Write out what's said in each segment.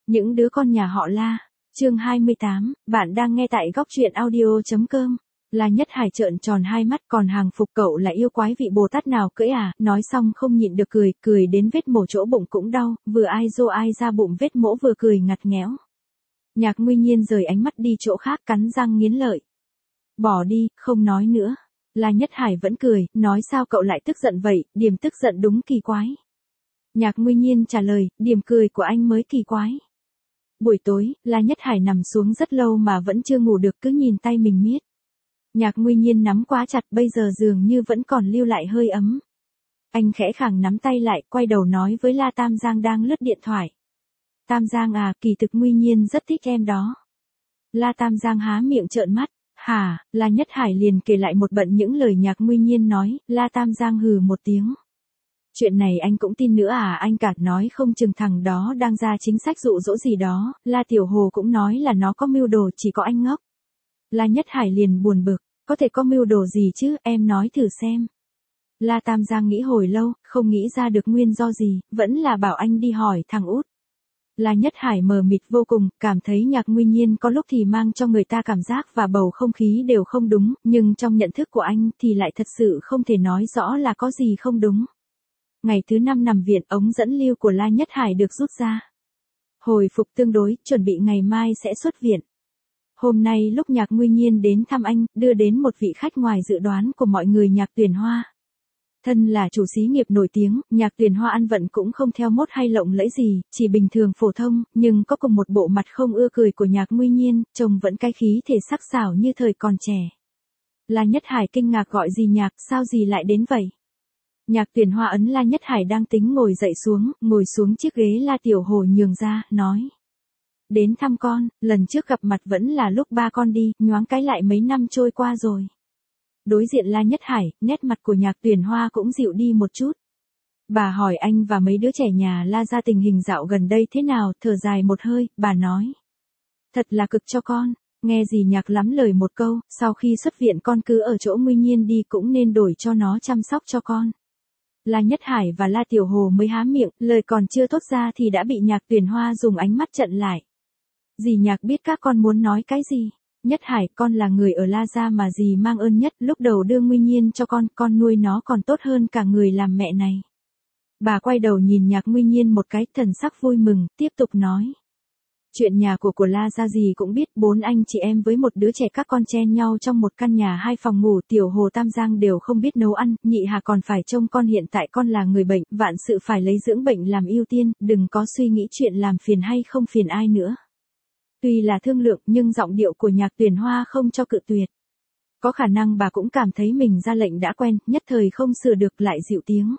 Những đứa con nhà họ La. Chương 28, bạn đang nghe tại góc truyện audio.com. La Nhất Hải trợn tròn hai mắt, còn hàng phục cậu là yêu quái vị Bồ Tát nào cưỡi à, nói xong không nhịn được cười đến vết mổ chỗ bụng cũng đau, vừa ai dô ai ra bụng vết mổ vừa cười ngặt nghẽo. Nhạc Nguyên Nhiên rời ánh mắt đi chỗ khác, cắn răng nghiến lợi. Bỏ đi, không nói nữa. La Nhất Hải vẫn cười, nói sao cậu lại tức giận vậy, điểm tức giận đúng kỳ quái. Nhạc Nguyên Nhiên trả lời, điểm cười của anh mới kỳ quái. Buổi tối, La Nhất Hải nằm xuống rất lâu mà vẫn chưa ngủ được, cứ nhìn tay mình miết. Nhạc Nguyên Nhiên nắm quá chặt, bây giờ dường như vẫn còn lưu lại hơi ấm. Anh khẽ khàng nắm tay lại, quay đầu nói với La Tam Giang đang lướt điện thoại. Tam Giang à, kỳ thực Nguyên Nhiên rất thích em đó. La Tam Giang há miệng trợn mắt. Hả, La Nhất Hải liền kể lại một bận những lời Nhạc Nguyên Nhiên nói, La Tam Giang hừ một tiếng. Chuyện này anh cũng tin nữa à, anh cả nói không chừng thằng đó đang ra chính sách dụ dỗ gì đó, La Tiểu Hồ cũng nói là nó có mưu đồ, chỉ có anh ngốc. La Nhất Hải liền buồn bực, có thể có mưu đồ gì chứ, em nói thử xem. La Tam Giang nghĩ hồi lâu, không nghĩ ra được nguyên do gì, vẫn là bảo anh đi hỏi thằng út. La Nhất Hải mờ mịt vô cùng, cảm thấy Nhạc Nguyên Nhiên có lúc thì mang cho người ta cảm giác và bầu không khí đều không đúng, nhưng trong nhận thức của anh thì lại thật sự không thể nói rõ là có gì không đúng. Ngày thứ 5 nằm viện, ống dẫn lưu của La Nhất Hải được rút ra. Hồi phục tương đối, chuẩn bị ngày mai sẽ xuất viện. Hôm nay lúc Nhạc Nguyên Nhiên đến thăm anh, đưa đến một vị khách ngoài dự đoán của mọi người, Nhạc Tuyền Hoa. Thân là chủ xí nghiệp nổi tiếng, Nhạc Tuyền Hoa ăn vận cũng không theo mốt hay lộng lẫy gì, chỉ bình thường phổ thông, nhưng có cùng một bộ mặt không ưa cười của Nhạc Nguyên Nhiên, trông vẫn cái khí thể sắc sảo như thời còn trẻ. La Nhất Hải kinh ngạc gọi gì Nhạc, sao gì lại đến vậy? Nhạc Tuyền Hoa ấn La Nhất Hải đang tính ngồi dậy ngồi xuống chiếc ghế La Tiểu Hồ nhường ra, nói. Đến thăm con, lần trước gặp mặt vẫn là lúc ba con đi, nhoáng cái lại mấy năm trôi qua rồi. Đối diện La Nhất Hải, nét mặt của Nhạc Tuyền Hoa cũng dịu đi một chút. Bà hỏi anh và mấy đứa trẻ nhà La ra tình hình dạo gần đây thế nào, thở dài một hơi, bà nói. Thật là cực cho con, nghe gì Nhạc lắm lời một câu, sau khi xuất viện con cứ ở chỗ Nguyên Nhiên đi, cũng nên đổi cho nó chăm sóc cho con. La Nhất Hải và La Tiểu Hồ mới há miệng, lời còn chưa thốt ra thì đã bị Nhạc Tuyền Hoa dùng ánh mắt chặn lại. Dì Nhạc biết các con muốn nói cái gì. Nhất Hải, con là người ở La gia mà dì mang ơn nhất, lúc đầu đưa Nguyên Nhiên cho con nuôi nó còn tốt hơn cả người làm mẹ này. Bà quay đầu nhìn Nhạc Nguyên Nhiên một cái, thần sắc vui mừng, tiếp tục nói. Chuyện nhà của La gia dì cũng biết, 4 anh chị em với một đứa trẻ các con chen nhau trong một căn nhà 2 phòng ngủ, Tiểu Hồ Tam Giang đều không biết nấu ăn, Nhị Hà còn phải trông con, hiện tại con là người bệnh, vạn sự phải lấy dưỡng bệnh làm ưu tiên, đừng có suy nghĩ chuyện làm phiền hay không phiền ai nữa. Tuy là thương lượng nhưng giọng điệu của Nhạc Tuyền Hoa không cho cự tuyệt. Có khả năng bà cũng cảm thấy mình ra lệnh đã quen, nhất thời không sửa được lại dịu tiếng.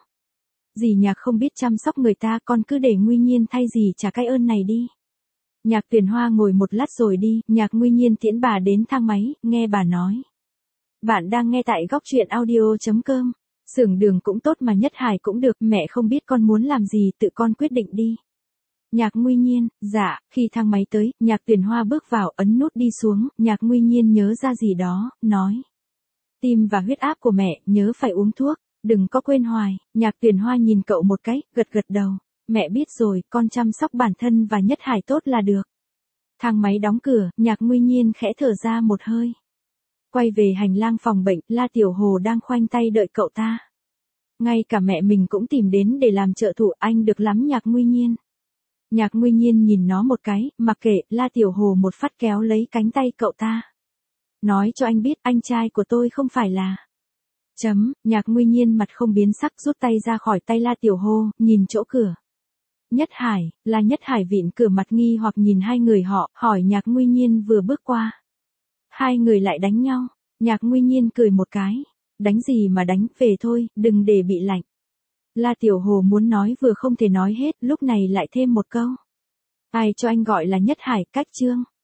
Dì Nhạc không biết chăm sóc người ta, con cứ để Nguyên Nhiên thay dì trả cái ơn này đi. Nhạc Tuyền Hoa ngồi một lát rồi đi, Nhạc Nguyên Nhiên tiễn bà đến thang máy, nghe bà nói. Bạn đang nghe tại góc truyện audio.com. Xưởng đường cũng tốt mà Nhất Hải cũng được, mẹ không biết con muốn làm gì, tự con quyết định đi. Nhạc Nguyên Nhiên, dạ, khi thang máy tới, Nhạc Tuyền Hoa bước vào, ấn nút đi xuống, Nhạc Nguyên Nhiên nhớ ra gì đó, nói. Tim và huyết áp của mẹ, nhớ phải uống thuốc, đừng có quên hoài. Nhạc Tuyền Hoa nhìn cậu một cái, gật đầu. Mẹ biết rồi, con chăm sóc bản thân và Nhất Hải tốt là được. Thang máy đóng cửa, Nhạc Nguyên Nhiên khẽ thở ra một hơi. Quay về hành lang phòng bệnh, La Tiểu Hồ đang khoanh tay đợi cậu ta. Ngay cả mẹ mình cũng tìm đến để làm trợ thủ, anh được lắm Nhạc Nguyên Nhiên. Nhạc Nguyên Nhiên nhìn nó một cái, mặc kệ, La Tiểu Hồ một phát kéo lấy cánh tay cậu ta. Nói cho anh biết, anh trai của tôi không phải là... Nhạc Nguyên Nhiên mặt không biến sắc rút tay ra khỏi tay La Tiểu Hồ, nhìn chỗ cửa. Nhất Hải, là Nhất Hải vịn cửa mặt nghi hoặc nhìn hai người họ, hỏi Nhạc Nguyên Nhiên vừa bước qua. Hai người lại đánh nhau, Nhạc Nguyên Nhiên cười một cái. Đánh gì mà đánh, về thôi, đừng để bị lạnh. La Tiểu Hồ muốn nói vừa không thể nói hết, lúc này lại thêm một câu. Ai cho anh gọi là Nhất Hải, cách trương.